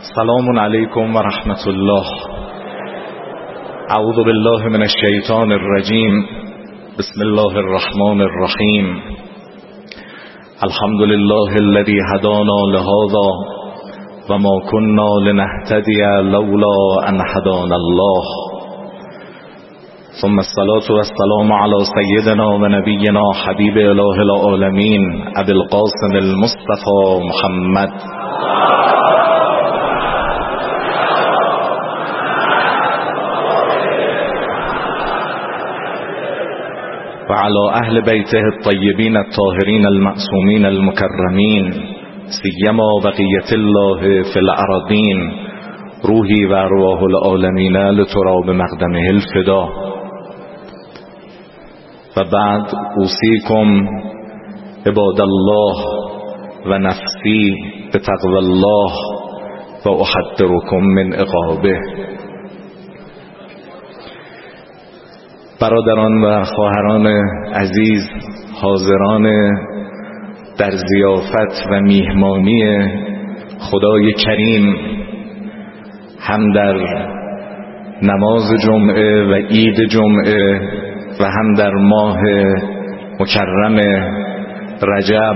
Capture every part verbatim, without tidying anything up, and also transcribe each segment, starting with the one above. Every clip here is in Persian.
السلام علیکم و رحمت الله. اعوذ بالله من الشیطان الرجیم. بسم الله الرحمن الرحیم. الحمد لله الذي هدانا لهذا و ما كنا لنهتدي لولا ان هدانا الله. ثم الصلاة والسلام على سيدنا و نبينا حبيب اله العالمين ابي القاسم المصطفى محمد و على اهل بیته الطیبین الطاهرین المعصومین المکرمین سیما بقیة الله فی الارضین روحی و ارواح العالمین لتراب مقدمه الفدا. و بعد اوصیکم عباد الله و نفسی بتقوی الله و احذرکم من عقابه. برادران و خواهران عزیز، حاضران در ضیافت و میهمانی خدای کریم، هم در نماز جمعه و عید جمعه و هم در ماه مکرم رجب،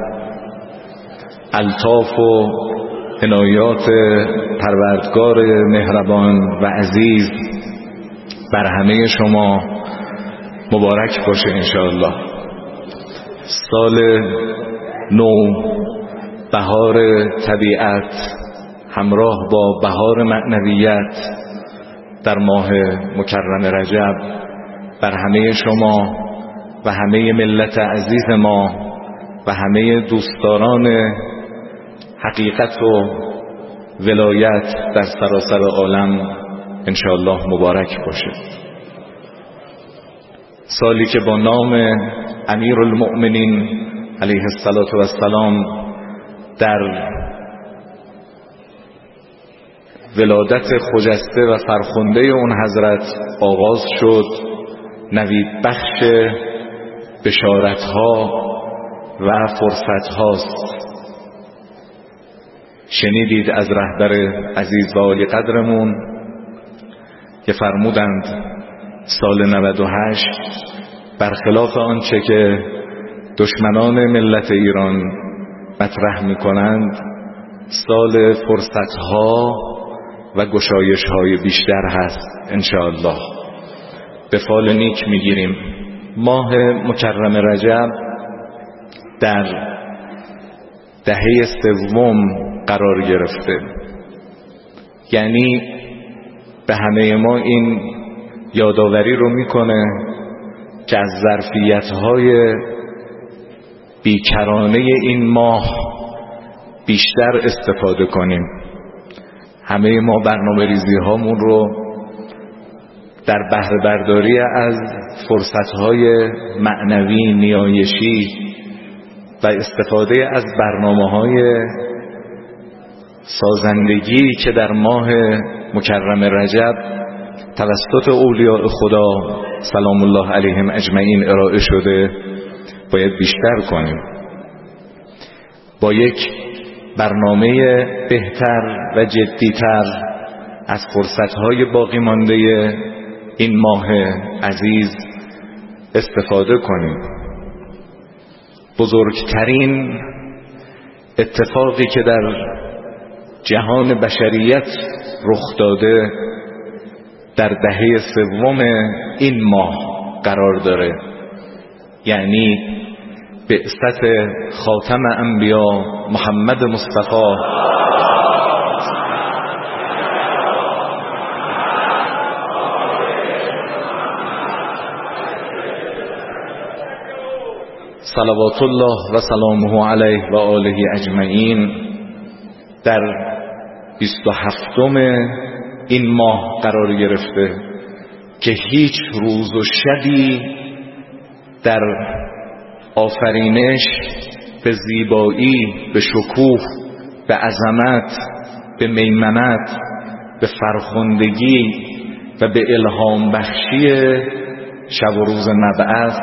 الطاف و عنایات پروردگار مهربان و عزیز بر همه شما مبارک باشه انشاءالله. سال نو، بهار طبیعت همراه با بهار معنویت در ماه مکرم رجب بر همه شما و همه ملت عزیز ما و همه دوستداران حقیقت و ولایت در سراسر عالم انشاءالله مبارک باشه. سالی که با نام امیر المؤمنین علیه السلام در ولادت خجسته و فرخنده اون حضرت آغاز شد، نوید بخش بشارتها و فرصتهاست. شنیدید از رهبر عزیز و عالی قدرمون که فرمودند سال نود و هشت برخلاف آنچه که دشمنان ملت ایران مطرح می کنند، سال فرصتها و گشایش‌های بیشتر هست انشاءالله. به فال نیک می گیریم. ماه مکرم رجب در دهه سوم قرار گرفته، یعنی به همه ما این یادآوری رو میکنه که از ظرفیت‌های بیکرانه این ماه بیشتر استفاده کنیم. همه ما برنامه ریزی هامون رو در بهره برداری از فرصت‌های معنوی نیایشی و استفاده از برنامه‌های سازندگی که در ماه مکرم رجب توسط اولیاء خدا سلام الله علیهم اجمعین ارائه شده باید بیشتر کنیم. با یک برنامه بهتر و جدیتر از فرصتهای باقی مانده این ماه عزیز استفاده کنیم. بزرگترین اتفاقی که در جهان بشریت رخ داده در دهه سوم این ماه قرار داره، یعنی بعثت خاتم انبیا محمد مصطفی صلوات الله و سلامه علیه و آله اجمعین در بیست و هفتم این ماه قرار گرفته که هیچ روز و شبی در آفرینش به زیبایی، به شکوه، به عظمت، به میمنت، به فرخندگی و به الهام بخشی شب و روز مبعث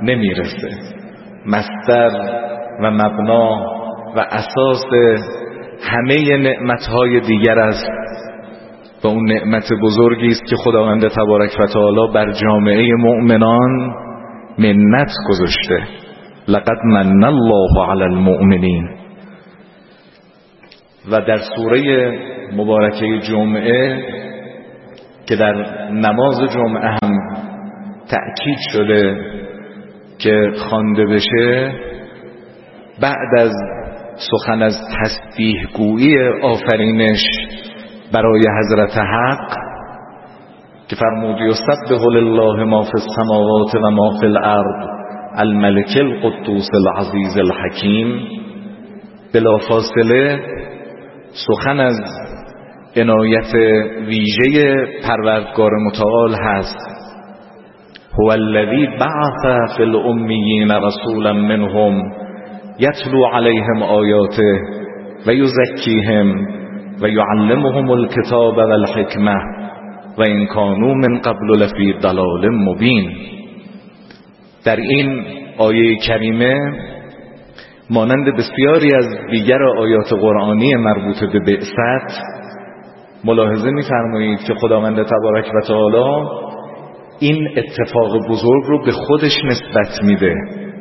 نمیرسه. مصدر و مبنا و اساس همه نعمتهای دیگر است و اون نعمت بزرگی است که خداوند تبارک و تعالی بر جامعه مؤمنان منت گذاشته. لقد من الله علی المؤمنین. و در سوره مبارکه جمعه که در نماز جمعه هم تأکید شده که خوانده بشه، بعد از سخن از تسبیح گویی آفرینش برای حضرت حق که فرمود یسبح لله ما فی السماوات و ما فی الارض الملک القدوس العزیز الحکیم، بلافاصله سخن از عنایت ویژه پروردگار متعال هست. هو الذی بعث فی الامیین رسولا منهم یتلو علیهم آیاته و یزکیهم و یعلمهم الکتاب والحکمه و ان کانوا من قبل لفی ضلال مبین. در این آیه کریمه مانند بسیاری از دیگر آیات قرآنی مربوط به بعثت ملاحظه می‌فرمایید که خداوند تبارک و تعالی این اتفاق بزرگ رو به خودش نسبت میده.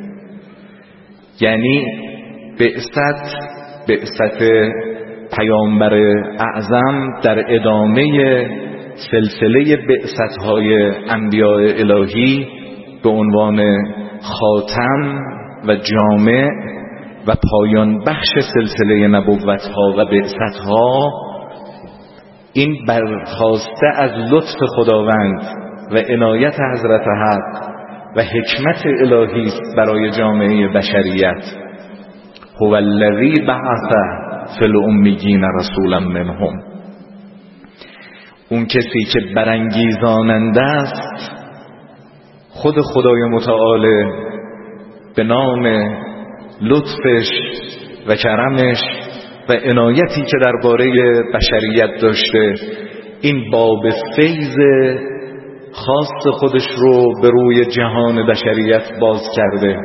یعنی بعثت بعثت پیامبر اعظم در ادامه سلسله بعثت‌های انبیاء الهی به عنوان خاتم و جامع و پایان بخش سلسله نبوت‌ها و بعثت‌ها، این برخواسته از لطف خداوند و عنایت حضرت حق و حکمت الهی است برای جامعه بشریت. هو الذی بعث فی الامیین رسولا منهم. اون کسی که برانگیزاننده است خود خدای متعال به نام لطفش و کرمش و عنایتی که درباره بشریت داشته، این باب فیض خاص خودش رو به روی جهان بشریت باز کرده.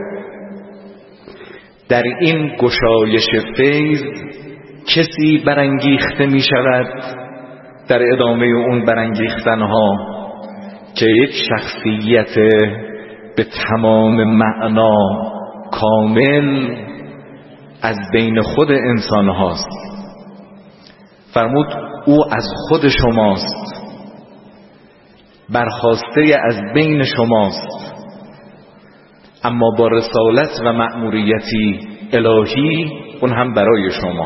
در این گشایش فیض کسی برانگیخته می شود در ادامه اون برانگیختنها که یک شخصیت به تمام معنا کامل از بین خود انسان هاست. فرمود او از خود شماست، برخواسته از بین شماست، اما با رسالت و مأموریتی الهی اون هم برای شما.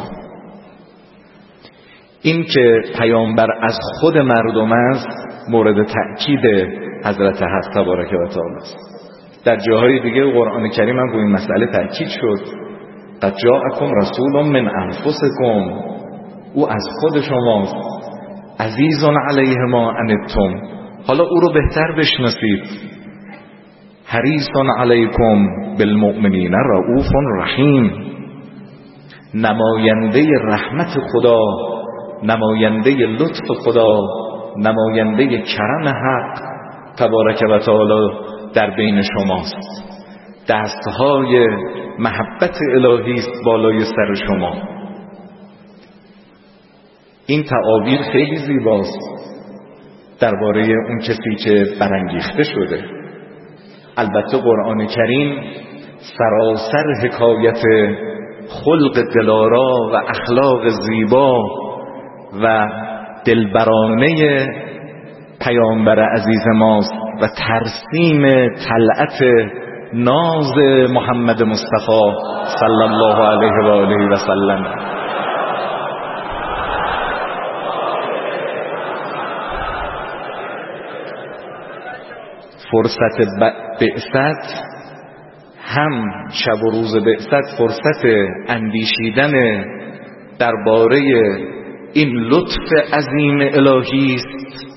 این که پیامبر از خود مردم است مورد تأکید حضرت حق تبارک و تعالی است. در جاهای دیگه قرآن کریم هم روی این مسئله تأکید شد. قد جاءکم رسول من انفسکم، او از خود شماست، عزیز علیه ما عنتم، حالا او رو بهتر بشناسید. حریص علیکم بالمؤمنین رؤوف رحیم، نماینده رحمت خدا، نماینده لطف خدا، نماینده کرم حق تبارک و تعالی در بین شماست. دستهای محبت الهی است بالای سر شما. این تعابیر خیلی زیباست درباره اون کسی که برانگیخته شده. البته قرآن کریم سراسر حکایت خلق دلارا و اخلاق زیبا و دلبرانه پیامبر عزیز ماست و ترسیم طلعت ناز محمد مصطفی صلی الله علیه و آله و سلم. فرصت بعثت هم شب و روز بعثت فرصت اندیشیدن درباره این لطف عظیم الهی است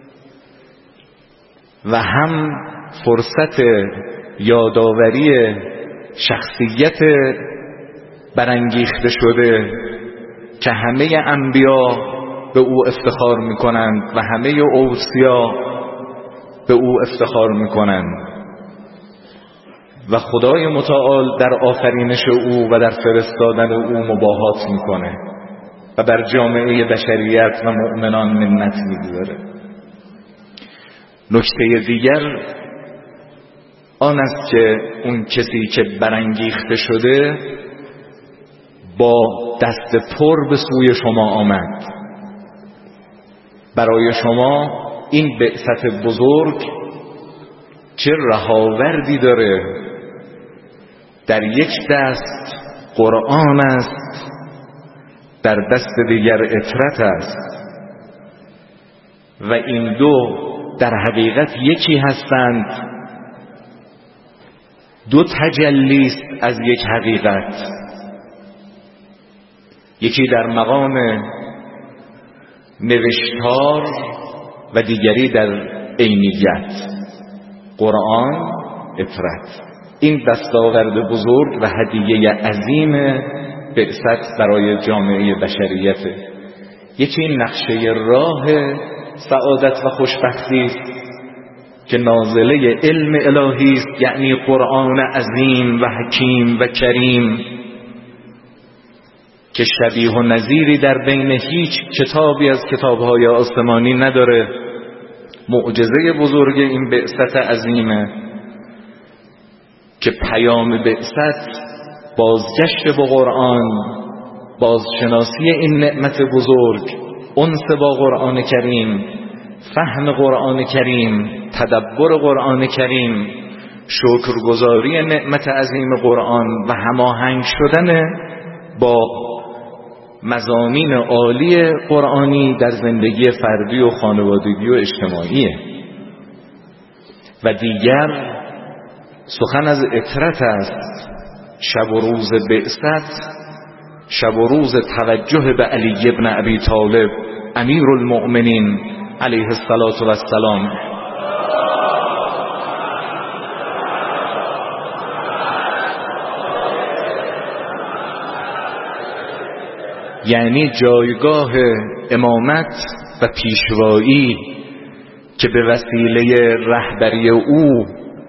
و هم فرصت یادآوری شخصیت برانگیخته شده که همه انبیا به او افتخار میکنند و همه اوصیا به او افتخار میکنند و خدای متعال در آفرینش او و در فرستادن او مباهات میکنه. و بر جامعه بشریت و مؤمنان منت می‌گذاره. نکته دیگر آن است که اون کسی که برانگیخته شده با دست پر به سوی شما آمد. برای شما این بعثت بزرگ چه رهاوردی داره. در یک دست قرآن است، در دست دیگر اطرت است و این دو در حقیقت یکی هستند. دو تجلی است از یک حقیقت، یکی در مقام نوشتار و دیگری در عینیت. قرآن، اطرت، این دستاورد بزرگ و هدیه عظیم بعثت برای جامعه بشریت. یکی نقشه راه سعادت و خوشبختی است که نازله علم الهی است، یعنی قرآن عظیم و حکیم و کریم که شبیه و نظیری در بین هیچ کتابی از کتابهای آسمانی نداره. معجزه بزرگ این بعثت عظیمه که پیام بعثت بازگشت به قرآن، بازشناسی این نعمت بزرگ، انس با قرآن کریم، فهم قرآن کریم، تدبر قرآن کریم، شکرگزاری نعمت عظیم قرآن و هماهنگ شدن با مضامین عالی قرآنی در زندگی فردی و خانوادگی و اجتماعی. و دیگر سخن از اطرت است. شب و روز بعثت، شب و روز توجه به علی ابن ابی طالب امیر المؤمنین علیه الصلاة و السلام. یعنی جایگاه امامت و پیشوایی که به وسیله رهبری او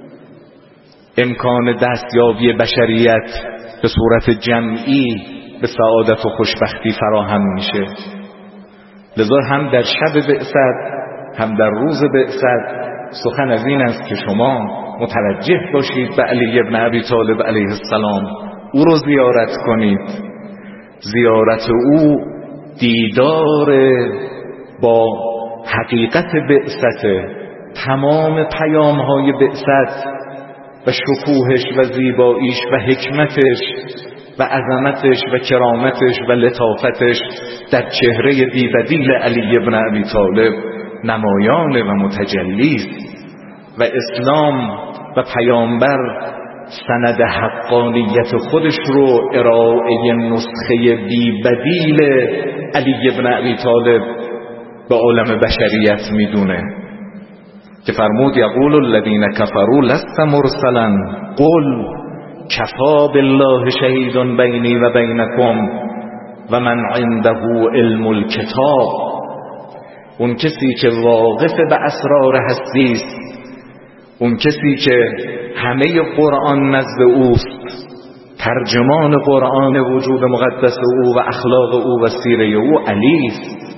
امکان دستیابی بشریت به صورت جمعی به سعادت و خوشبختی فراهم میشه. لذا هم در شب بعثت هم در روز بعثت سخن از این است که شما متوجه باشید به علی ابن ابی طالب علیه السلام، او رو زیارت کنید. زیارت او دیدار با حقیقت بعثت، تمام پیام‌های بعثت و شکوهش و زیباییش و حکمتش و عظمتش و کرامتش و لطافتش در چهره بی‌بدیل علی ابن ابی طالب نمایان و متجلی است. و اسلام و پیامبر سند حقانیت خودش رو ارائه نسخه بی‌بدیل علی ابن ابی طالب به عالم بشریت میدونه که فرمود یقول الذین کفروا لست مرسلا قل کفا بالله شهید بینی و بینکم و من عنده علم الکتاب. اون کسی که واقف به اسرار هستی است، اون کسی که همه قرآن نزد اوست، ترجمان قرآن وجود مقدس او و اخلاق او و سیره او علی است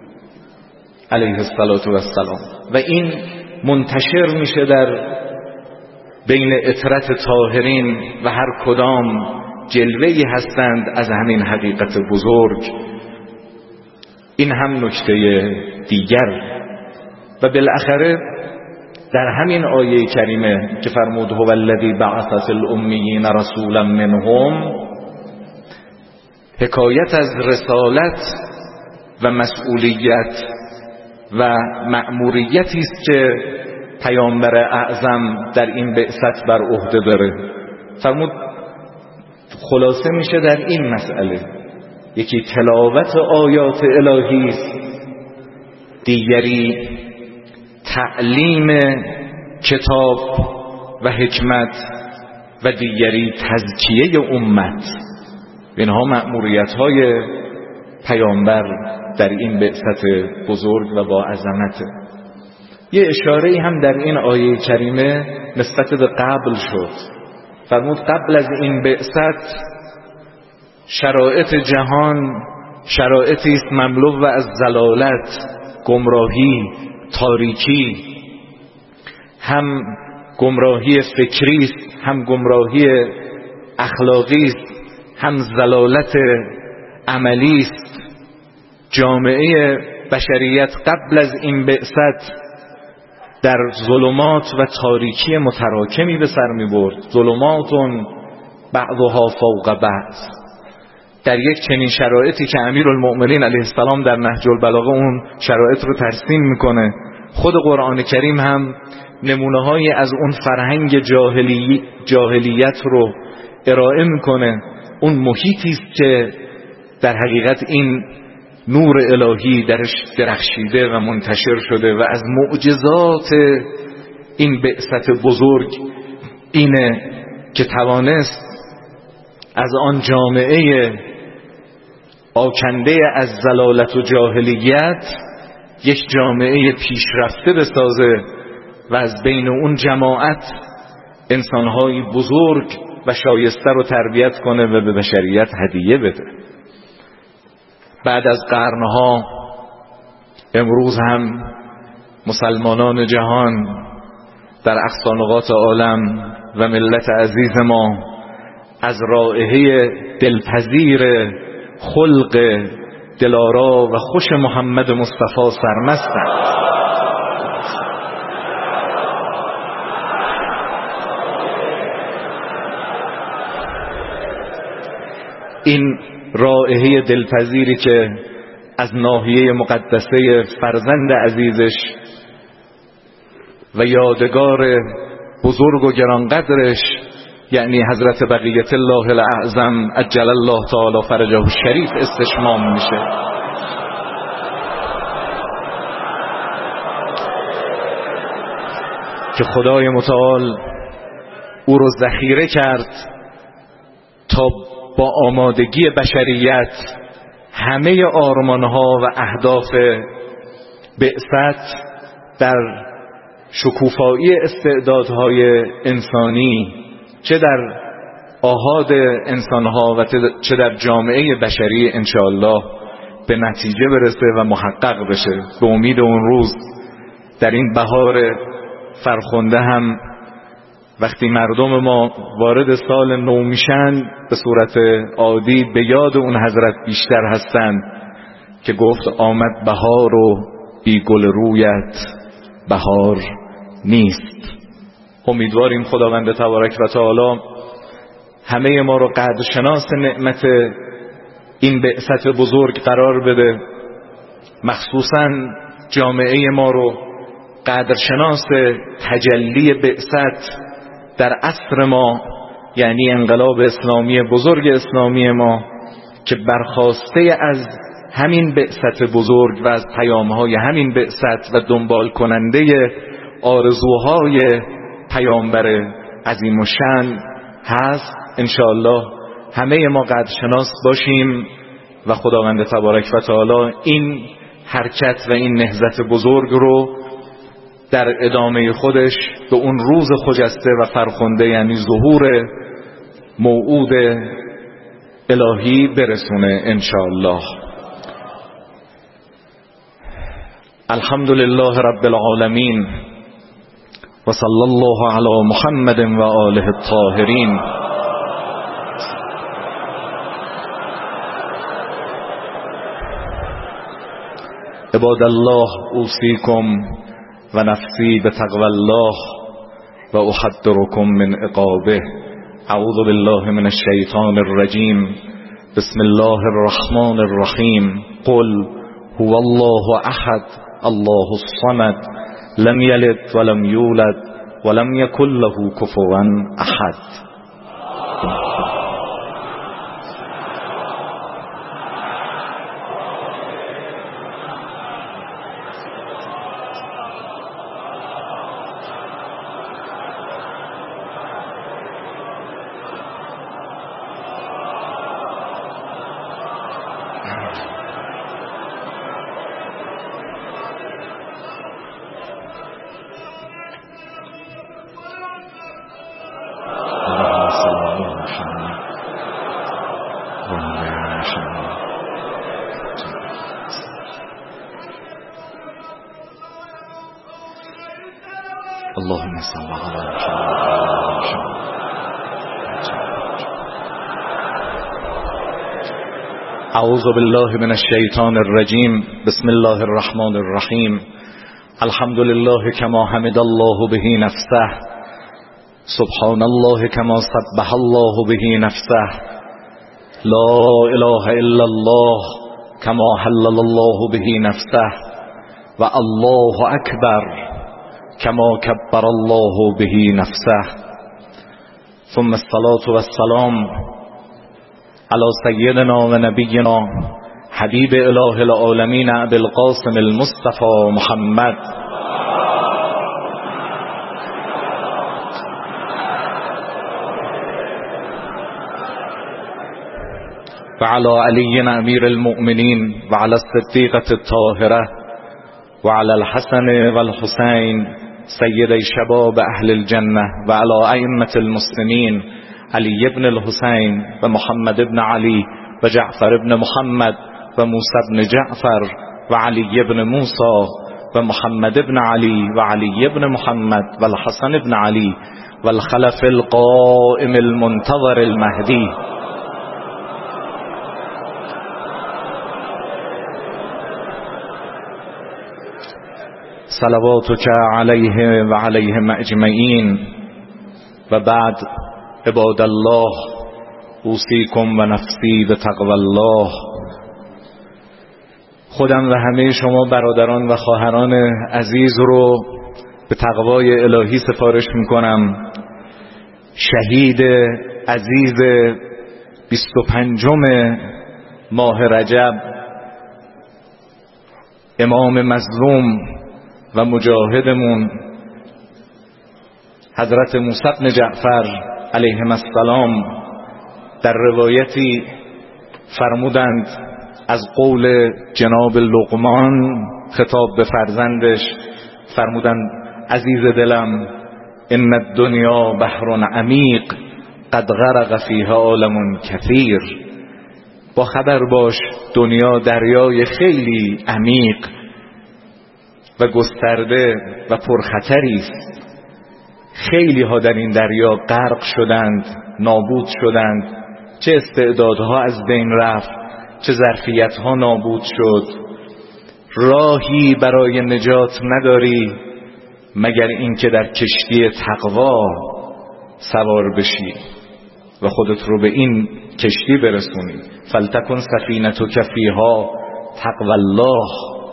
علیه الصلاة و السلام. و این منتشر میشه در بین اطرت طاهرین و هر کدام جلوه‌ای هستند از همین حقیقت بزرگ. این هم نکته دیگر. و بالاخره در همین آیه کریمه که فرمود هو الذی بعث فی الامیین رسولا منهم، حکایت از رسالت و مسئولیت و مأموریتی است که پیامبر اعظم در این بعثت بر عهده داره. فرمود خلاصه میشه در این مسئله، یکی تلاوت آیات الهی است، دیگری تعلیم کتاب و حکمت و دیگری تزکیه امت. اینها مأموریت‌های پیامبر در این بعثت بزرگ و با عظمت. یه اشاره‌ای هم در این آیه کریمه نسبت به قبل شد. فرمود قبل از این بعثت شرایط جهان شرایطی است مملو از ضلالت، گمراهی، تاریکی، هم گمراهی فکری است، هم گمراهی اخلاقی است، هم ضلالت عملی است. جامعه بشریت قبل از این بعثت در ظلمات و تاریکی متراکمی به سر می برد. ظلمات بعضها فوق بعض. در یک چنین شرایطی که امیرالمؤمنین علیه السلام در نهج البلاغه اون شرایط رو ترسیم میکنه، خود قرآن کریم هم نمونه‌هایی از اون فرهنگ جاهلی جاهلیت رو ارائه میکنه. اون محیطی است که در حقیقت این نور الهی درش درخشیده و منتشر شده و از معجزات این بعثت بزرگ اینه که توانست از آن جامعه آکنده از ضلالت و جاهلیت یک جامعه پیشرفته بسازه و از بین اون جماعت انسانهای بزرگ و شایسته رو تربیت کنه و به بشریت هدیه بده. بعد از قرنها امروز هم مسلمانان جهان در اقصا نقاط عالم و ملت عزیز ما از رائحه دلپذیر خلق دلارا و خوش محمد مصطفی سرمستند. این رائحه دلپذیری که از ناحیه مقدسه فرزند عزیزش و یادگار بزرگ و گرانقدرش یعنی حضرت بقیت الله الاعظم عجل الله تعالی فرجه الشریف استشمام میشه. که خدای متعال او رو ذخیره کرد تا با آمادگی بشریت همه آرمانها و اهداف بعثت در شکوفایی استعدادهای انسانی چه در آحاد انسانها و چه در جامعه بشری انشاءالله به نتیجه برسه و محقق بشه. به امید اون روز در این بهار فرخنده هم وقتی مردم ما وارد سال نو میشن به صورت عادی به یاد اون حضرت بیشتر هستند که گفت آمد بهار و بی گل رویت بهار نیست. امیدواریم خداوند تبارک و تعالی همه ما رو قدرشناس نعمت این بعثت بزرگ قرار بده، مخصوصا جامعه ما رو قدرشناس تجلی بعثت در عصر ما، یعنی انقلاب اسلامی بزرگ اسلامی ما که برخواسته از همین بعثت بزرگ و از پیامهای همین بعثت و دنبال کننده آرزوهای پیامبر عظیم الشأن هست. انشاءالله همه ما قدرشناس باشیم و خداوند تبارک و تعالی این حرکت و این نهضت بزرگ رو در ادامه خودش به اون روز خجسته و فرخنده یعنی ظهور موعود الهی برسونه انشاءالله. الحمدلله رب العالمین و صلی الله علی محمد و آله الطاهرین. عباد الله اوصیکم و نفسی بتقوی الله و احذرکم من عقابه. اعوذ بالله من الشیطان الرجیم. بسم الله الرحمن الرحیم. قل هو الله احد الله الصمد لم یلد ولم یولد ولم یکن له کفوا احد. اللهم صل علی محمد. اعوذ بالله من الشیطان الرجیم. بسم الله الرحمن الرحیم. الحمد لله كما حمد الله به نفسه، سبحان الله كما سبح الله به نفسه، لا اله الا الله كما حلل الله به نفسه، و الله اکبر كما كبر الله به نفسه. ثم الصلاة والسلام على سيدنا و نبينا حبيب اله العالمين ابي القاسم المصطفى محمد وعلى علي امير المؤمنين وعلى الصديقة الطاهرة وعلى الحسن والحسين سيدي شباب اهل الجنة وعلى ائمة المسلمين علي بن الحسين ومحمد بن علي وجعفر بن محمد وموسى بن جعفر وعلي بن موسى ومحمد بن علي وعلي بن محمد والحسن بن علي والخلف القائم المنتظر المهدي. صلواتك عليه وعليهم اجمعين. و بعد عباد الله اوصیکم و نفسی به تقوی الله. خودم و همه شما برادران و خواهران عزیز رو به تقوای الهی سفارش میکنم. شهید عزیز بیست و پنجم ماه رجب، امام مظلوم و مجاهدمون حضرت موسی بن جعفر علیهم السلام در روایتی فرمودند از قول جناب لقمان خطاب به فرزندش، فرمودند عزیز دلم ان الدنیا بحر عمیق قد غرق فیها عالم کثیر. با خبر باش دنیا دریای خیلی عمیق و گسترده و پرخطری است. خیلی ها در این دریا غرق شدند، نابود شدند. چه استعدادها از بین رفت، چه ظرفیتها نابود شد. راهی برای نجات نداری مگر اینکه در کشتی تقوا سوار بشی و خودت رو به این کشتی برسونی. فلتکن سفینتک فیها تقوی الله.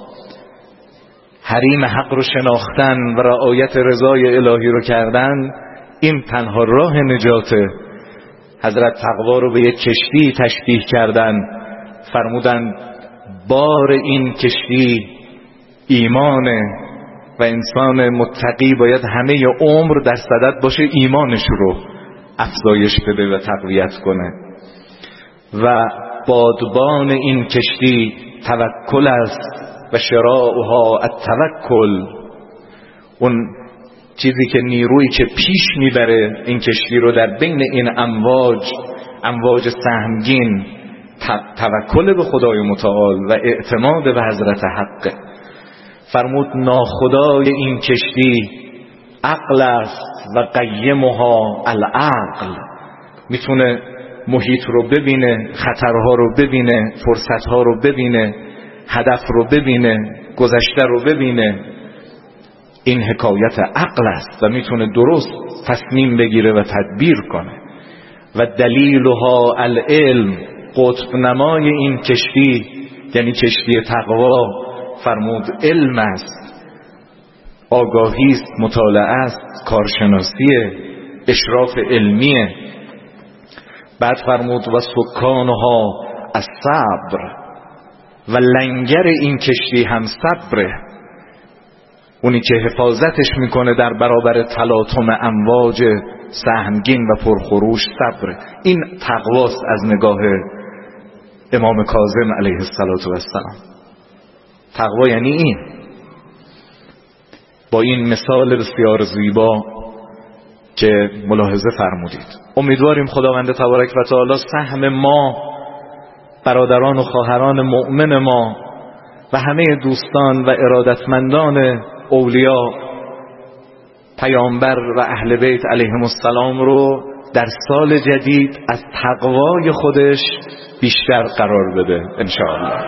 حریم حق رو شناختن و رعایت رضای الهی رو کردن، این تنها راه نجاته. حضرت تقوا رو به یک کشتی تشبیه کردن، فرمودن بار این کشتی ایمانه و انسان متقی باید همه عمر در صدد باشه ایمانش رو افزایش بده و تقویت کنه. و بادبان این کشتی توکل است و شراؤها التوکل، اون چیزی که نیرویی که پیش میبره این کشتی رو در بین این امواج امواج سهمگین، توکل به خدای متعال و اعتماد به حضرت حق. فرمود ناخدای این کشتی عقل است و قیمها العقل. میتونه محیط رو ببینه، خطرها رو ببینه، فرصتها رو ببینه، هدف رو ببینه، گذشته رو ببینه. این حکایت عقل است و میتونه درست تصمیم بگیره و تدبیر کنه. و دلیلها العلم، قطب نمای این کشتی یعنی کشتی تقوا، فرمود علم است، آگاهی است، مطالعه است، کارشناسیه، اشراف علمیه. بعد فرمود و سکانها الصبر، و لنگر این کشتی هم صبره. اونی که حفاظتش میکنه در برابر تلاطم امواج سهمگین و پرخروش صبره. این تقواست از نگاه امام کاظم علیه السلام. تقوا یعنی این. با این مثال بسیار زیبا که ملاحظه فرمودید، امیدواریم خداوند تبارک و تعالی سهم ما، برادران و خواهران مؤمن ما و همه دوستان و ارادتمندان اولیا پیامبر و اهل بیت علیهم السلام رو در سال جدید از تقوای خودش بیشتر قرار بده انشاءالله.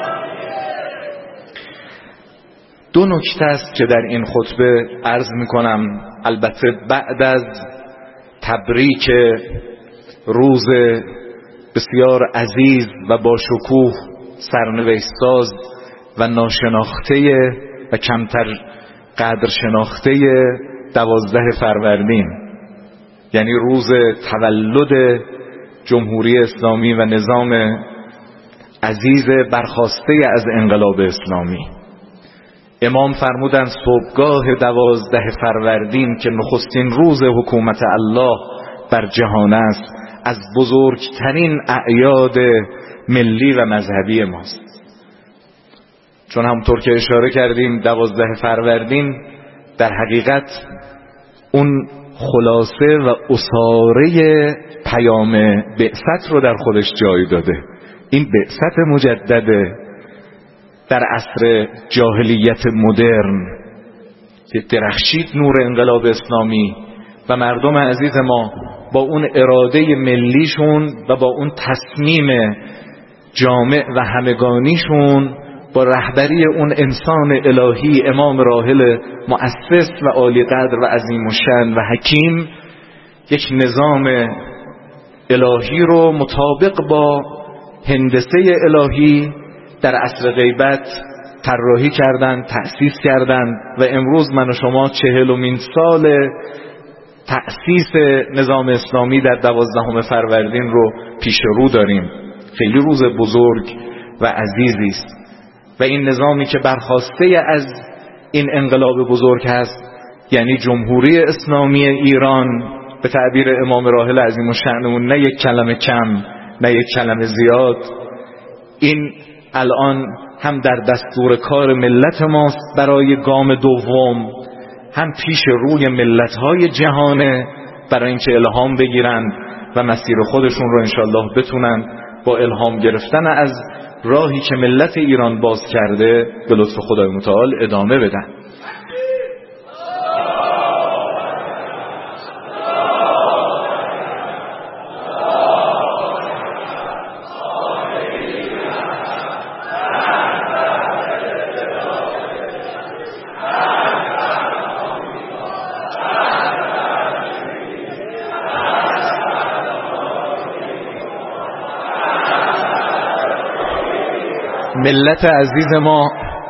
دو نکته است که در این خطبه عرض میکنم، البته بعد از تبریک روز بسیار عزیز و با شکوه، سرنوشت ساز و ناشناخته و کمتر قدر شناخته دوازده فروردین، یعنی روز تولد جمهوری اسلامی و نظام عزیز برخاسته از انقلاب اسلامی. امام فرمودند صبحگاه دوازده فروردین که نخستین روز حکومت الله بر جهان است، از بزرگترین اعیاد ملی و مذهبی ماست. چون همونطور که اشاره کردیم دوازده فروردین در حقیقت اون خلاصه و اساره پیام بعثت رو در خودش جای داده. این بعثت مجدده در عصر جاهلیت مدرن که درخشید نور انقلاب اسلامی و مردم عزیز ما با اون اراده ملیشون و با اون تصمیم جامع و همگانیشون با رهبری اون انسان الهی امام راحل مؤسس و عالی قدر و عظیم الشأن و حکیم، یک نظام الهی رو مطابق با هندسه الهی در عصر غیبت طراحی کردند، تأسیس کردند و امروز من و شما چهلمین سال تأسیس نظام اسلامی در دوازدهم فروردین رو پیش رو داریم. خیلی روز بزرگ و عزیزی است و این نظامی که برخاسته از این انقلاب بزرگ هست، یعنی جمهوری اسلامی ایران، به تعبیر امام راحل عظیم الشأنمون نه یک کلمه کم نه یک کلمه زیاد، این الان هم در دستور کار ملت ماست برای گام دوم، هم پیش روی ملت‌های جهانه برای اینکه الهام بگیرند و مسیر خودشون رو انشالله بتونن با الهام گرفتن از راهی که ملت ایران باز کرده به لطف خدای متعال ادامه بدن. ملت عزیز ما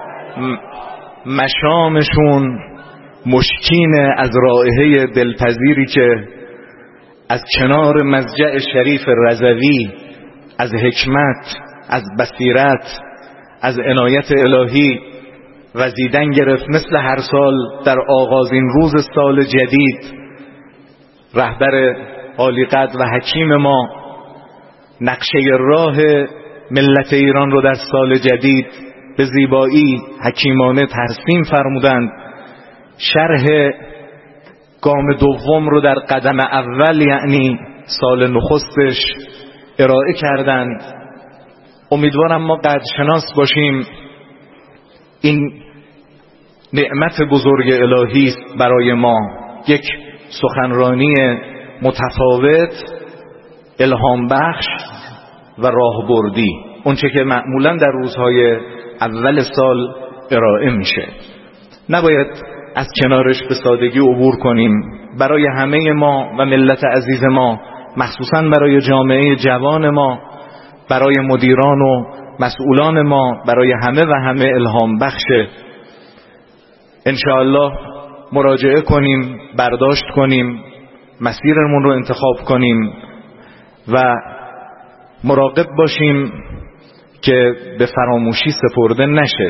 مشامشون مشکین از رائحه دلپذیری که از کنار مضجع شریف رضوی، از حکمت، از بصیرت، از عنایت الهی وزیدن گرفت. مثل هر سال در آغازین روز سال جدید رهبر عالی قدر و حکیم ما نقشه راه ملت ایران رو در سال جدید به زیبایی حکیمانه ترسیم فرمودند. شرح گام دوم رو در قدم اول، یعنی سال نخستش، ارائه کردند. امیدوارم ما قدرشناس باشیم. این نعمت بزرگ الهی است برای ما، یک سخنرانی متفاوت، الهام بخش و راهبردی، اون چه که معمولا در روزهای اول سال ارائه میشه. نباید از کنارش به سادگی عبور کنیم. برای همه ما و ملت عزیز ما، مخصوصا برای جامعه جوان ما، برای مدیران و مسئولان ما، برای همه و همه الهام بخشه. انشاءالله مراجعه کنیم، برداشت کنیم، مسیرمون رو انتخاب کنیم و مراقب باشیم که به فراموشی سپرده نشه.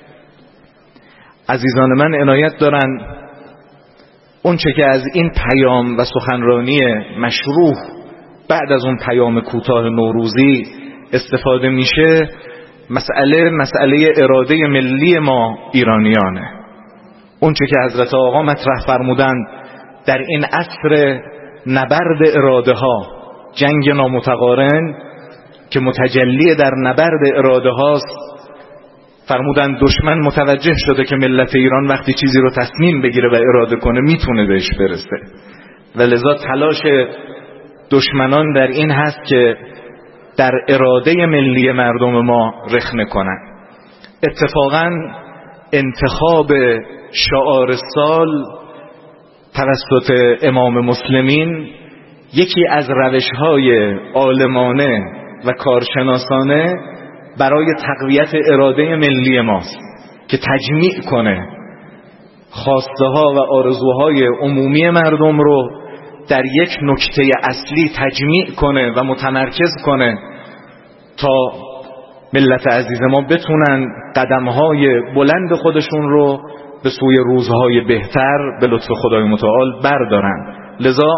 عزیزان من عنایت دارن اون چه که از این پیام و سخنرانی مشروح بعد از اون پیام کوتاه نوروزی استفاده میشه، مسئله مسئله اراده ملی ما ایرانیانه. اون چه که حضرت آقا مطرح فرمودند در این عصر نبرد اراده ها، جنگ نامتقارن که متجلی در نبرد اراده هاست، فرمودن دشمن متوجه شده که ملت ایران وقتی چیزی رو تصمیم بگیره و اراده کنه میتونه بهش برسه و لذا تلاش دشمنان در این هست که در اراده ملی مردم ما رخنه کنن. اتفاقاً انتخاب شعار سال توسط امام مسلمین یکی از روش‌های عالمانه و کارشناسانه برای تقویت اراده ملی ماست که تجمیع کنه خواسته ها و آرزوهای عمومی مردم رو در یک نکته اصلی تجمیع کنه و متمرکز کنه تا ملت عزیز ما بتونن قدمهای بلند خودشون رو به سوی روزهای بهتر به لطف خدای متعال بردارن. لذا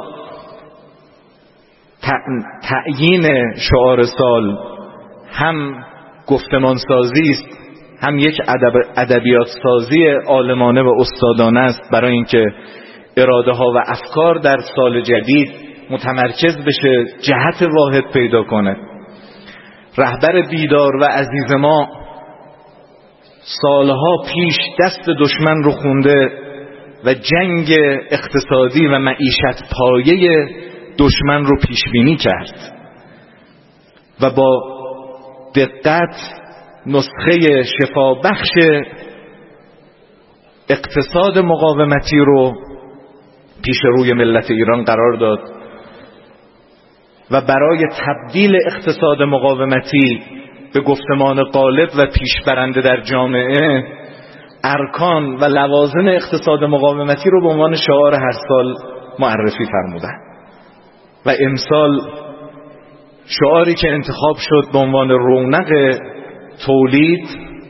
تعیین شعار سال هم گفتمان سازی است، هم یک ادب ادبیات سازی عالمانه و استادانه است برای اینکه اراده ها و افکار در سال جدید متمرکز بشه، جهت واحد پیدا کنه. رهبر بیدار و عزیز ما سالها پیش دست دشمن رو خونده و جنگ اقتصادی و معیشت پایه دشمن رو پیش بینی کرد و با دقت نسخه شفابخش اقتصاد مقاومتی رو پیش روی ملت ایران قرار داد و برای تبدیل اقتصاد مقاومتی به گفتمان غالب و پیشبرنده در جامعه ارکان و لوازم اقتصاد مقاومتی رو به عنوان شعار هر سال معرفی فرمودن و امسال شعاری که انتخاب شد به عنوان رونق تولید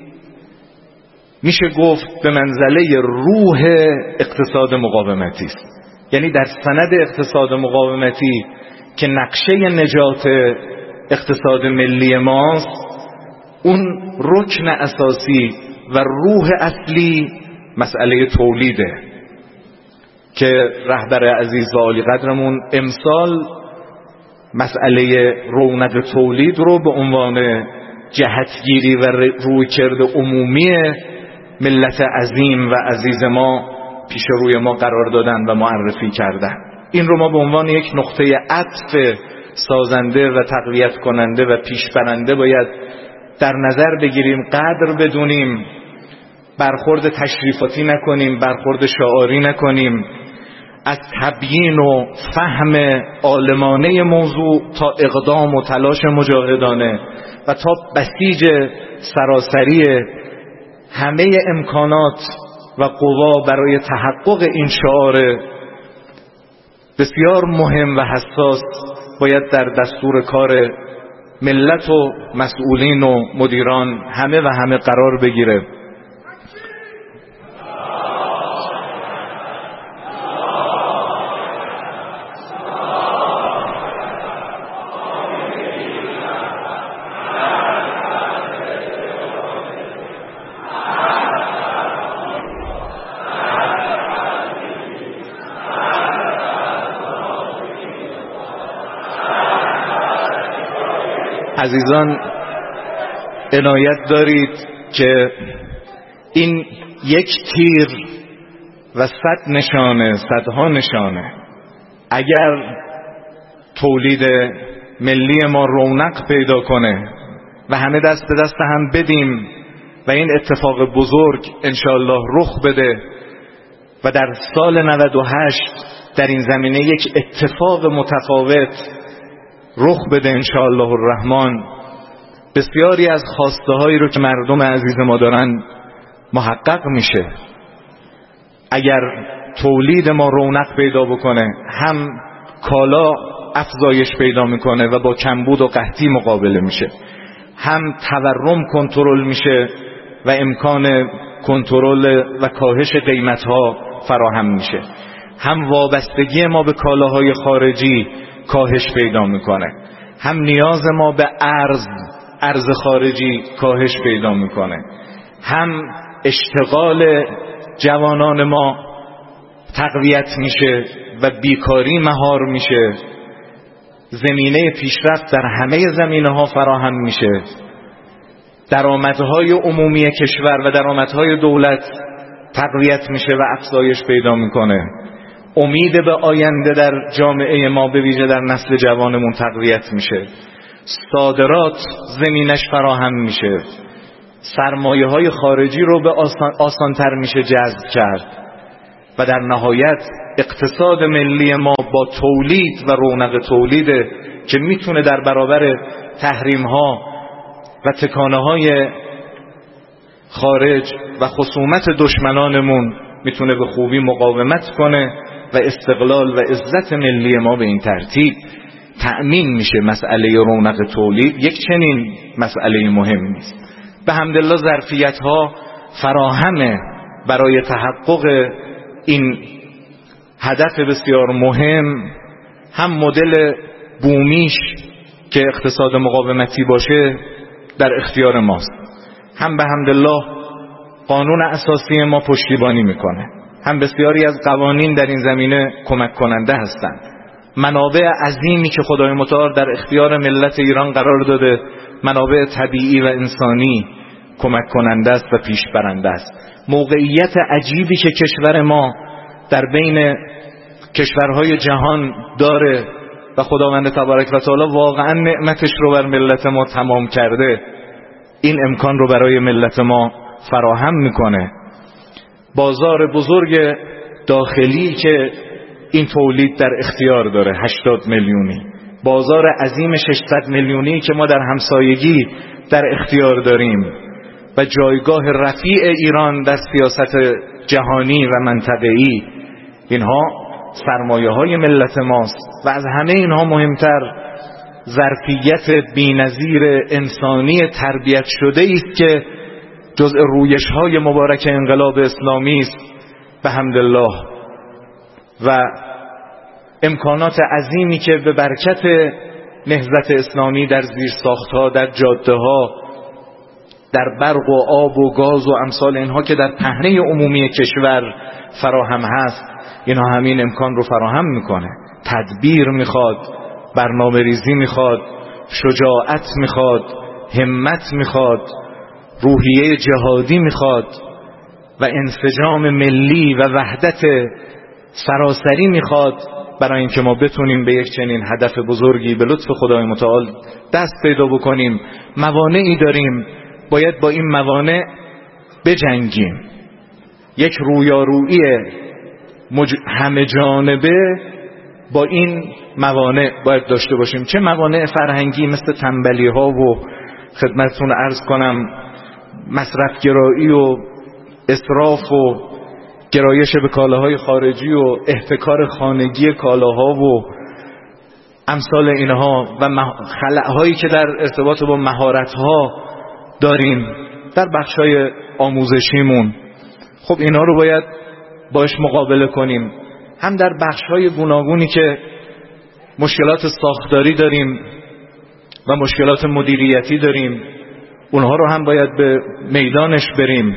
میشه گفت به منزله روح اقتصاد مقاومتی است. یعنی در سند اقتصاد مقاومتی که نقشه نجات اقتصاد ملی ماست، اون رکن اساسی و روح اصلی مسئله تولیده که رهبر عزیز و عالی قدرمون امسال مسئله رونق تولید رو به عنوان جهتگیری و رویکرد عمومی ملت عظیم و عزیز ما پیش روی ما قرار دادن و معرفی کردن. این رو ما به عنوان یک نقطه عطف سازنده و تقویت کننده و پیشبرنده باید در نظر بگیریم، قدر بدونیم، برخورد تشریفاتی نکنیم، برخورد شعاری نکنیم، از تبیین و فهم عالمانه موضوع تا اقدام و تلاش مجاهدانه و تا بسیج سراسری همه امکانات و قوا برای تحقق این شعار بسیار مهم و حساس باید در دستور کار ملت و مسئولین و مدیران همه و همه قرار بگیره. عزیزان عنایت دارید که این یک تیر و صد نشانه، صدها نشانه. اگر تولید ملی ما رونق پیدا کنه و همه دست به دست هم بدیم و این اتفاق بزرگ انشاءالله رخ بده و در سال نود و هشت در این زمینه یک اتفاق متفاوت رخ بده انشاءالله الرحمن، بسیاری از خواسته هایی رو که مردم عزیز ما دارن محقق میشه. اگر تولید ما رونق پیدا بکنه، هم کالا افزایش پیدا میکنه و با کمبود و قحطی مقابله میشه، هم تورم کنترل میشه و امکان کنترل و کاهش قیمت ها فراهم میشه، هم وابستگی ما به کالاهای خارجی کاهش پیدا میکنه، هم نیاز ما به ارز ارز خارجی کاهش پیدا میکنه، هم اشتغال جوانان ما تقویت میشه و بیکاری مهار میشه، زمینه پیشرفت در همه زمینه ها فراهم میشه درآمدهای عمومی کشور و درآمدهای دولت تقویت میشه و افزایش پیدا میکنه. امید به آینده در جامعه ما به ویژه در نسل جوانمون تقویت میشه. صادرات زمینش فراهم میشه. سرمایه های خارجی رو به آسان آسانتر میشه جذب کرد و در نهایت اقتصاد ملی ما با تولید و رونق تولیده که میتونه در برابر تحریم ها و تکانه های خارج و خصومت دشمنانمون میتونه به خوبی مقاومت کنه و استقلال و عزت ملی ما به این ترتیب تأمین میشه. مسئله رونق تولید یک چنین مسئله مهم نیست. به حمدالله ظرفیت ها فراهمه برای تحقق این هدف بسیار مهم. هم مدل بومیش که اقتصاد مقاومتی باشه در اختیار ماست، هم به حمدالله قانون اساسی ما پشتیبانی میکنه، هم بسیاری از قوانین در این زمینه کمک کننده هستند. منابع عظیمی که خدای متعال در اختیار ملت ایران قرار داده، منابع طبیعی و انسانی کمک کننده است و پیش برنده است. موقعیت عجیبی که کشور ما در بین کشورهای جهان داره و خداوند تبارک و تعالی واقعا نعمتش رو بر ملت ما تمام کرده، این امکان رو برای ملت ما فراهم میکنه. بازار بزرگ داخلی که این تولید در اختیار داره هشتاد میلیونی، بازار عظیم ششصد میلیونی که ما در همسایگی در اختیار داریم و جایگاه رفیع ایران در سیاست جهانی و منطقه‌ای، اینها سرمایه های ملت ماست و از همه اینها مهمتر ظرفیت بی‌نظیر انسانی تربیت شده است که جزء رویش های مبارک انقلاب اسلامی است به حمدالله و امکانات عظیمی که به برکت نهضت اسلامی در زیرساخت‌ها، در جاده‌ها، در برق و آب و گاز و امثال اینها که در پهنه عمومی کشور فراهم هست، اینها همین امکان رو فراهم میکنه. تدبیر میخواد، برنامه ریزی میخواد، شجاعت میخواد، همت میخواد، روحیه جهادی میخواد و انسجام ملی و وحدت سراسری میخواد برای اینکه ما بتونیم به یک چنین هدف بزرگی به لطف خدای متعال دست پیدا بکنیم. موانعی داریم، باید با این موانع بجنگیم. یک رویارویی مج... همه جانبه با این موانع باید داشته باشیم. چه موانع فرهنگی مثل تنبلی ها و خدمتتون عرض کنم مصرفگرایی و اسراف و گرایش به کالاهای خارجی و احتکار خانگی کالاها و امثال اینها و خلأهایی که در ارتباط با مهارت‌ها داریم در بخشای آموزشیمون. خب اینا رو باید باش مقابله کنیم. هم در بخشای گوناگونی که مشکلات ساختاری داریم و مشکلات مدیریتی داریم، اونها رو هم باید به میدانش بریم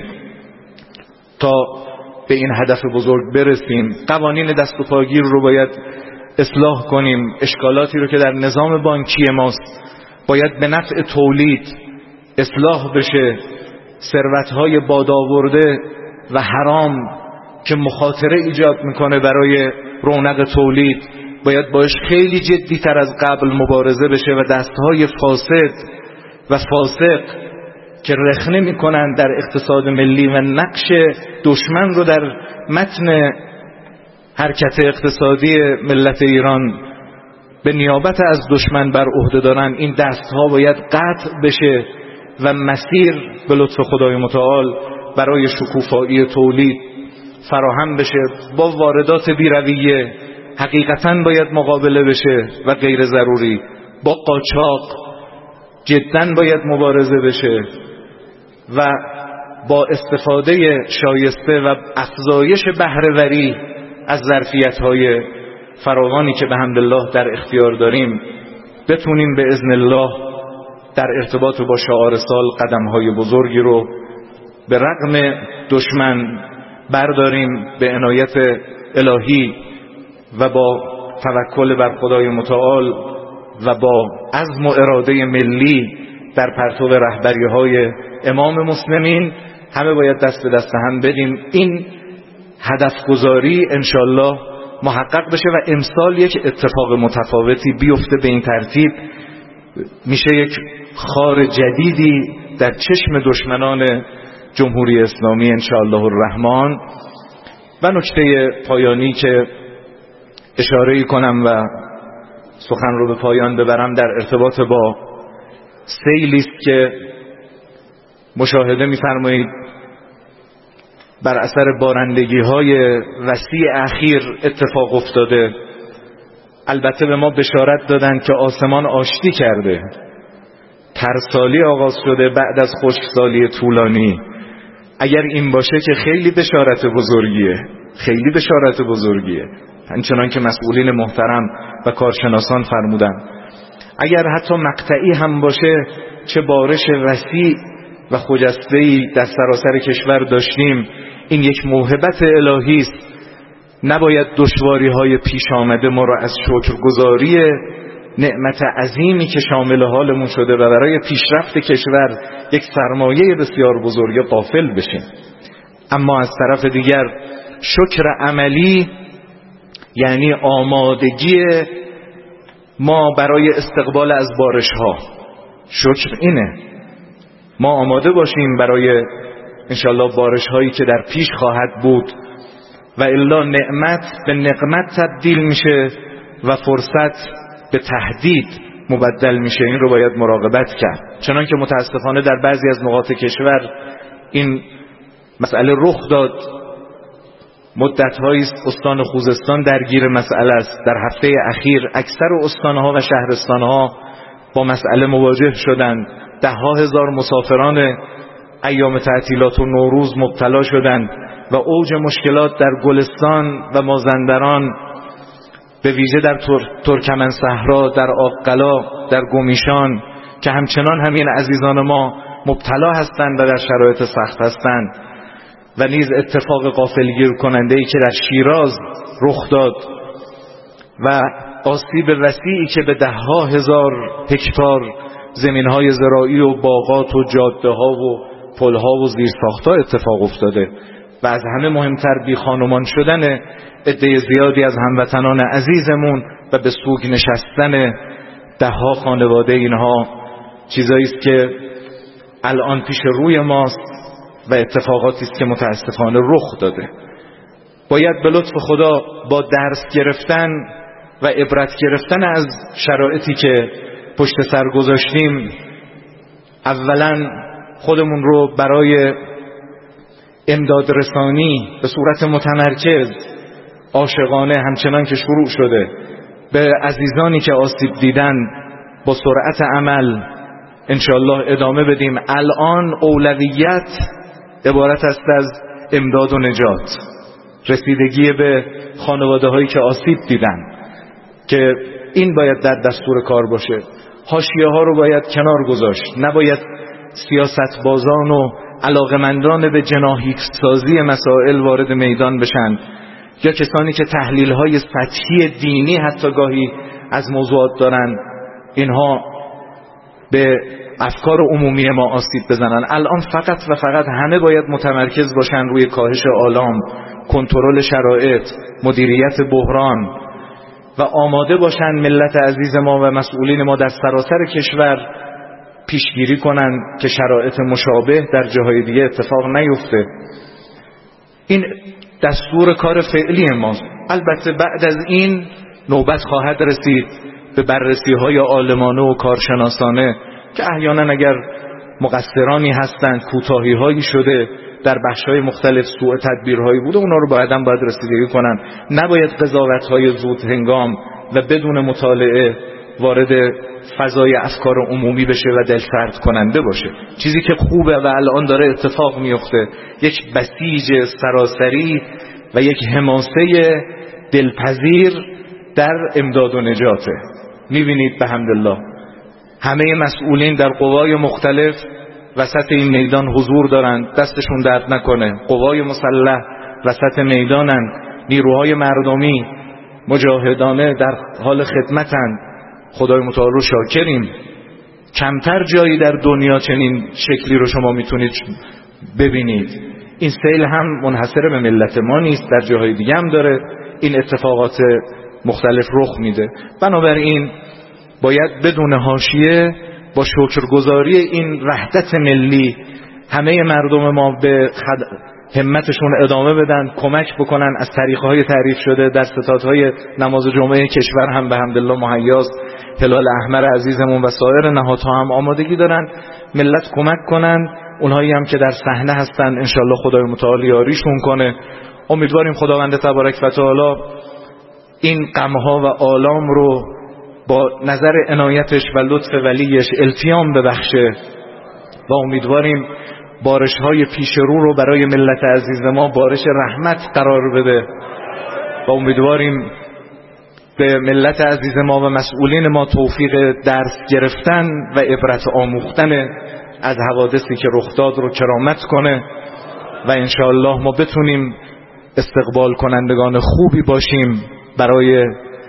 تا به این هدف بزرگ برسیم. قوانین دست و پاگیر رو باید اصلاح کنیم. اشکالاتی رو که در نظام بانکی ماست باید به نفع تولید اصلاح بشه. ثروت‌های بادآورده و حرام که مخاطره ایجاد میکنه برای رونق تولید باید باش خیلی جدی تر از قبل مبارزه بشه و دستهای فاسد و فاسق که رخنه میکنن در اقتصاد ملی و نقش دشمن رو در متن حرکت اقتصادی ملت ایران به نیابت از دشمن بر عهده دارن، این دستها باید قطع بشه و مسیر به لطف خدای متعال برای شکوفایی تولید فراهم بشه. با واردات بی‌رویه حقیقتاً باید مقابله بشه و غیر ضروری. با قاچاق جداً باید مبارزه بشه و با استفاده شایسته و افزایش بهره‌وری از ظرفیت‌های فراوانی که به حمدالله در اختیار داریم بتونیم به اذن الله در ارتباط با شعار سال قدم‌های بزرگی رو به رغم دشمن برداریم به عنایت الهی و با توکل بر خدای متعال و با عزم و اراده ملی در پرتو رهبری‌های امام مسلمین همه باید دست به دست هم بدیم این هدف گذاری انشالله محقق بشه و امسال یک اتفاق متفاوتی بیفته. به این ترتیب میشه یک خار جدیدی در چشم دشمنان جمهوری اسلامی انشاءالله الرحمن. و نکته پایانی که اشاره‌ای کنم و سخن رو به پایان ببرم در ارتباط با سیلی است که مشاهده می‌فرمایید بر اثر بارندگی‌های وسیع اخیر اتفاق افتاده. البته به ما بشارت دادن که آسمان آشتی کرده، ترسالی آغاز شده بعد از خشکسالی طولانی. اگر این باشه که خیلی بشارت بزرگیه، خیلی بشارت بزرگیه، همچنان که مسئولین محترم و کارشناسان فرمودن. اگر حتی مقطعی هم باشه، چه بارش وسیع و خجسته‌ای در سراسر کشور داشتیم، این یک موهبت الهی است. نباید دشواری‌های پیش آمده ما را از شکرگزاری نعمت عظیمی که شامل حالمون شده و برای پیشرفت کشور یک سرمایه بسیار بزرگ غافل بشیم. اما از طرف دیگر شکر عملی یعنی آمادگی ما برای استقبال از بارش‌ها. شکر اینه ما آماده باشیم برای انشالله بارش‌هایی که در پیش خواهد بود، و الا نعمت به نقمت تبدیل میشه و فرصت به تهدید مبدل میشه. این رو باید مراقبت کرد، چنان که متاسفانه در بعضی از نقاط کشور این مسئله رخ داد. مدت‌هایی است استان خوزستان درگیر مسئله است. در هفته اخیر اکثر استان‌ها و شهرستان‌ها با مسئله مواجه شدند. ده ها هزار مسافران ایام تعطیلات و نوروز مبتلا شدند و اوج مشکلات در گلستان و مازندران، به ویژه در تر... ترکمن صحرا، در آقلا، در گمیشان که همچنان همین عزیزان ما مبتلا هستند و در شرایط سخت هستند، و نیز اتفاق غافلگیر کننده‌ای که در شیراز رخ داد و آسیب وسیعی که به ده ها هزار هکتار زمین‌های زراعی و باغات و جاده‌ها و پل‌ها و زیرساخت‌ها اتفاق افتاده، و از همه مهمتر بی خانمان شدن عده زیادی از هموطنان عزیزمون و به سوگ نشستن ده ها خانواده. اینها چیزایی است که الان پیش روی ماست و اتفاقاتی است که متاسفانه رخ داده. باید به لطف خدا با درس گرفتن و عبرت گرفتن از شرایطی که پشت سر گذاشتیم، اولا خودمون رو برای امداد رسانی به صورت متمرکز، عاشقانه، همچنان که شروع شده، به عزیزانی که آسیب دیدن با سرعت عمل انشالله ادامه بدیم. الان اولویت عبارت است از امداد و نجات، رسیدگی به خانواده هایی که آسیب دیدن، که این باید در دستور کار باشه. حاشیه ها رو باید کنار گذاشت. نباید سیاست بازان و علاقمندان به جناحی سازی مسائل وارد میدان بشن، یا کسانی که تحلیل های سطحی دینی حتی گاهی از موضوعات دارن، اینها به افکار عمومی ما آسیب بزنن. الان فقط و فقط همه باید متمرکز باشن روی کاهش آلام، کنترل شرایط، مدیریت بحران، و آماده باشن ملت عزیز ما و مسئولین ما در سراسر کشور پیشگیری کنن که شرایط مشابه در جاهای دیگه اتفاق نیفته. این دستور کار فعلی ماست. البته بعد از این نوبت خواهد رسید به بررسی های عالمانه و کارشناسانه که احیانا اگر مقصرانی هستند، کوتاهی هایی شده در بخش های مختلف، سوء تدبیرهایی بوده، اونا رو بعداً باید رسیدگی کنن. نباید قضاوت های زود هنگام و بدون مطالعه وارد فضای افکار عمومی بشه و دلسرد کننده باشه. چیزی که خوبه و الان داره اتفاق میفته، یک بسیج سراسری و یک حماسه دلپذیر در امداد و نجاته. میبینید به حمدالله همه مسئولین در قوای مختلف وسط این میدان حضور دارند، دستشون درد نکنه. قوای مسلح وسط میدانند، نیروهای مردمی مجاهدانه در حال خدمتند. خدای متعال رو شاکریم. کمتر جایی در دنیا چنین شکلی رو شما میتونید ببینید. این سیل هم منحصر به ملت ما نیست، در جاهای دیگه هم داره این اتفاقات مختلف رخ میده. بنابراین باید بدون حاشیه با شکرگزاری این وحدت ملی همه مردم ما به خد... همتشون ادامه بدن، کمک بکنن از طریقهای تعریف شده در ستادهای نماز جمعه کشور هم به حمدالله مهیاست. هلال احمر عزیزمون و سایر نهادها هم آمادگی دارن ملت کمک کنن. اونهایی هم که در صحنه هستن انشالله خدای متعال یاریشون کنه. امیدواریم خداوند تبارک و تعالی این غمها و آلام رو با نظر عنایتش و لطف ولیش التیام ببخشه و امیدواریم بارش‌های پیش رو رو برای ملت عزیز ما بارش رحمت قرار بده و امیدواریم به ملت عزیز ما و مسئولین ما توفیق درس گرفتن و عبرت آموختن از حوادثی که رخ داد رو کرامت کنه و انشاءالله ما بتونیم استقبال کنندگان خوبی باشیم برای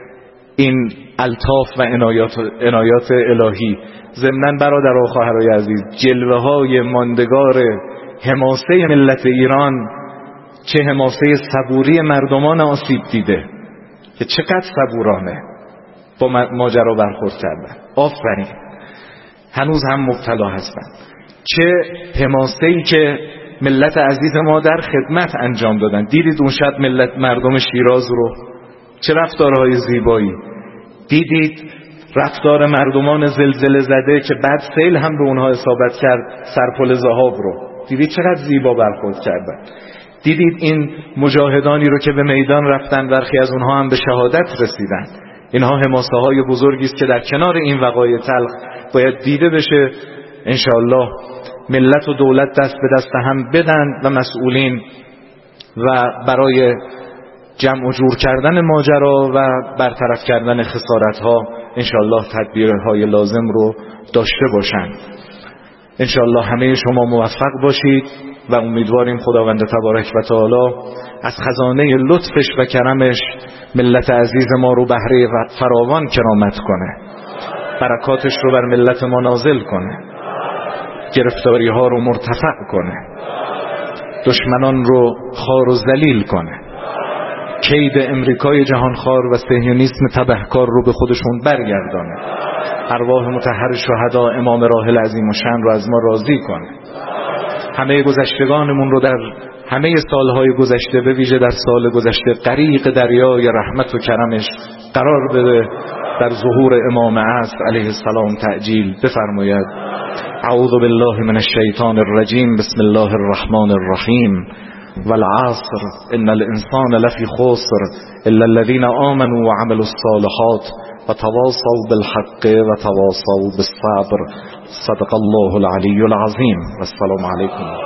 این الطاف و عنایات, عنایات الهی. ضمناً برادر و خواهرای عزیز، جلوه های ماندگار حماسه ملت ایران، چه حماسه صبوری مردمان آسیب دیده که چقدر صبورانه با ماجرا برخورد کردن، آفرین، هنوز هم مبتلا هستن. چه حماسه‌ای که ملت عزیز ما در خدمت انجام دادن. دیدید اون شب ملت مردم شیراز رو، چه رفتارهای زیبایی. دیدید رفتار مردمان زلزله زده که بعد سیل هم به اونها اصابت کرد، سرپل ذهاب رو دیدید چقدر زیبا برخورد کردن. دیدید این مجاهدانی رو که به میدان رفتن، برخی از اونها هم به شهادت رسیدن. اینها حماسه های بزرگی است که در کنار این وقایع تلخ باید دیده بشه. انشاءالله ملت و دولت دست به دست هم بدن و مسئولین و برای جمع و جور کردن ماجرا و برطرف کردن خسارت‌ها انشاءالله تدبیرهای لازم رو داشته باشند. انشاءالله همه شما موفق باشید و امیدواریم خداوند تبارک و تعالی از خزانه لطفش و کرمش ملت عزیز ما رو بهره فراوان کرامت کنه، برکاتش رو بر ملت ما نازل کنه، گرفتاری ها رو مرتفع کنه، دشمنان رو خار و ذلیل کنه، کید امریکای جهانخوار و صهیونیسم تبهکار رو به خودشون برگردانه، ارواح مطهر شهدا امام راحل عظیم الشأن رو از ما راضی کنه، همه گذشتگانمون رو در همه سالهای گذشته به ویژه در سال گذشته غریق دریای رحمت و کرمش قرار بده، در ظهور امام عصر علیه السلام تعجیل بفرماید. اعوذ بالله من الشیطان الرجیم، بسم الله الرحمن الرحیم. والعصر ان الانسان لفی خسر الا الذين آمنوا وعملوا الصالحات وتواصوا بالحق وتواصوا بالصبر. صدق الله العلی العظیم. و السلام علیکم.